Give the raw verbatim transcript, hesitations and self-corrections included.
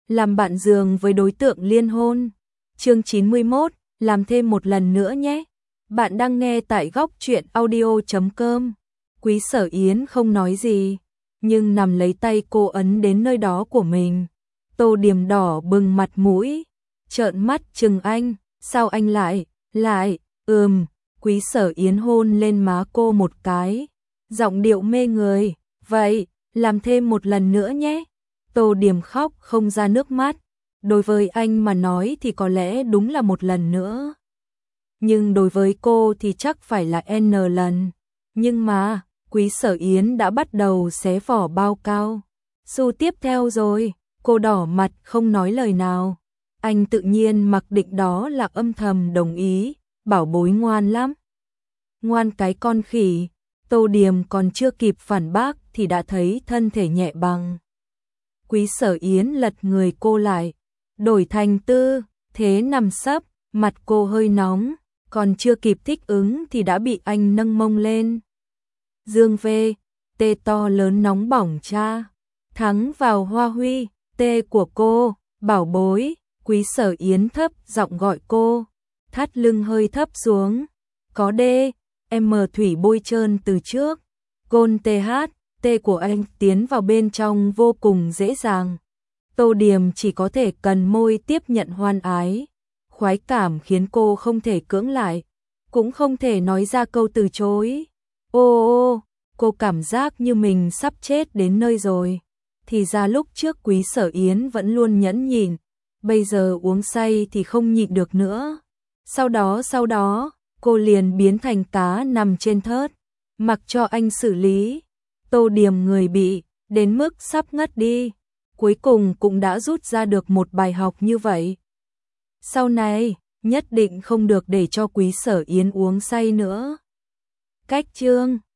làm bạn giường với đối tượng liên hôn. Chương chín mươi mốt, làm thêm một lần nữa nhé. Bạn đang nghe tại góc truyện audio chấm com. Quý Sở Yến không nói gì, nhưng nằm lấy tay cô ấn đến nơi đó của mình. Tô Điểm đỏ bừng mặt mũi, trợn mắt chừng anh, sao anh lại, lại, ừm, Quý Sở Yến hôn lên má cô một cái, giọng điệu mê người, vậy, làm thêm một lần nữa nhé. Tô Điểm khóc không ra nước mắt, đối với anh mà nói thì có lẽ đúng là một lần nữa. Nhưng đối với cô thì chắc phải là N lần. Nhưng mà, Quý Sở Yến đã bắt đầu xé vỏ bao cao. Su tiếp theo rồi, cô đỏ mặt không nói lời nào. Anh tự nhiên mặc định đó là âm thầm đồng ý, bảo bối ngoan lắm. Ngoan cái con khỉ. Tô Điểm còn chưa kịp phản bác thì đã thấy thân thể nhẹ băng. Quý Sở Yến lật người cô lại, đổi thành tư thế nằm sấp, mặt cô hơi nóng, còn chưa kịp thích ứng thì đã bị anh nâng mông lên. Dương về, tê to lớn nóng bỏng cha, thắng vào hoa huy, tê của cô, bảo bối. Quý Sở Yến thấp giọng gọi cô, thắt lưng hơi thấp xuống, có đê, em mờ thủy bôi trơn từ trước, gôn tê hát, tê của anh tiến vào bên trong vô cùng dễ dàng. Tô Điểm chỉ có thể cần môi tiếp nhận hoan ái, khoái cảm khiến cô không thể cưỡng lại, cũng không thể nói ra câu từ chối. Ô ô, cô cảm giác như mình sắp chết đến nơi rồi. Thì ra lúc trước Quý Sở Yến vẫn luôn nhẫn nhịn, bây giờ uống say thì không nhịn được nữa. Sau đó sau đó, cô liền biến thành cá nằm trên thớt, mặc cho anh xử lý. Tô Điểm người bị, đến mức sắp ngất đi, cuối cùng cũng đã rút ra được một bài học như vậy. Sau này, nhất định không được để cho Quý Sở Yến uống say nữa. Cách chương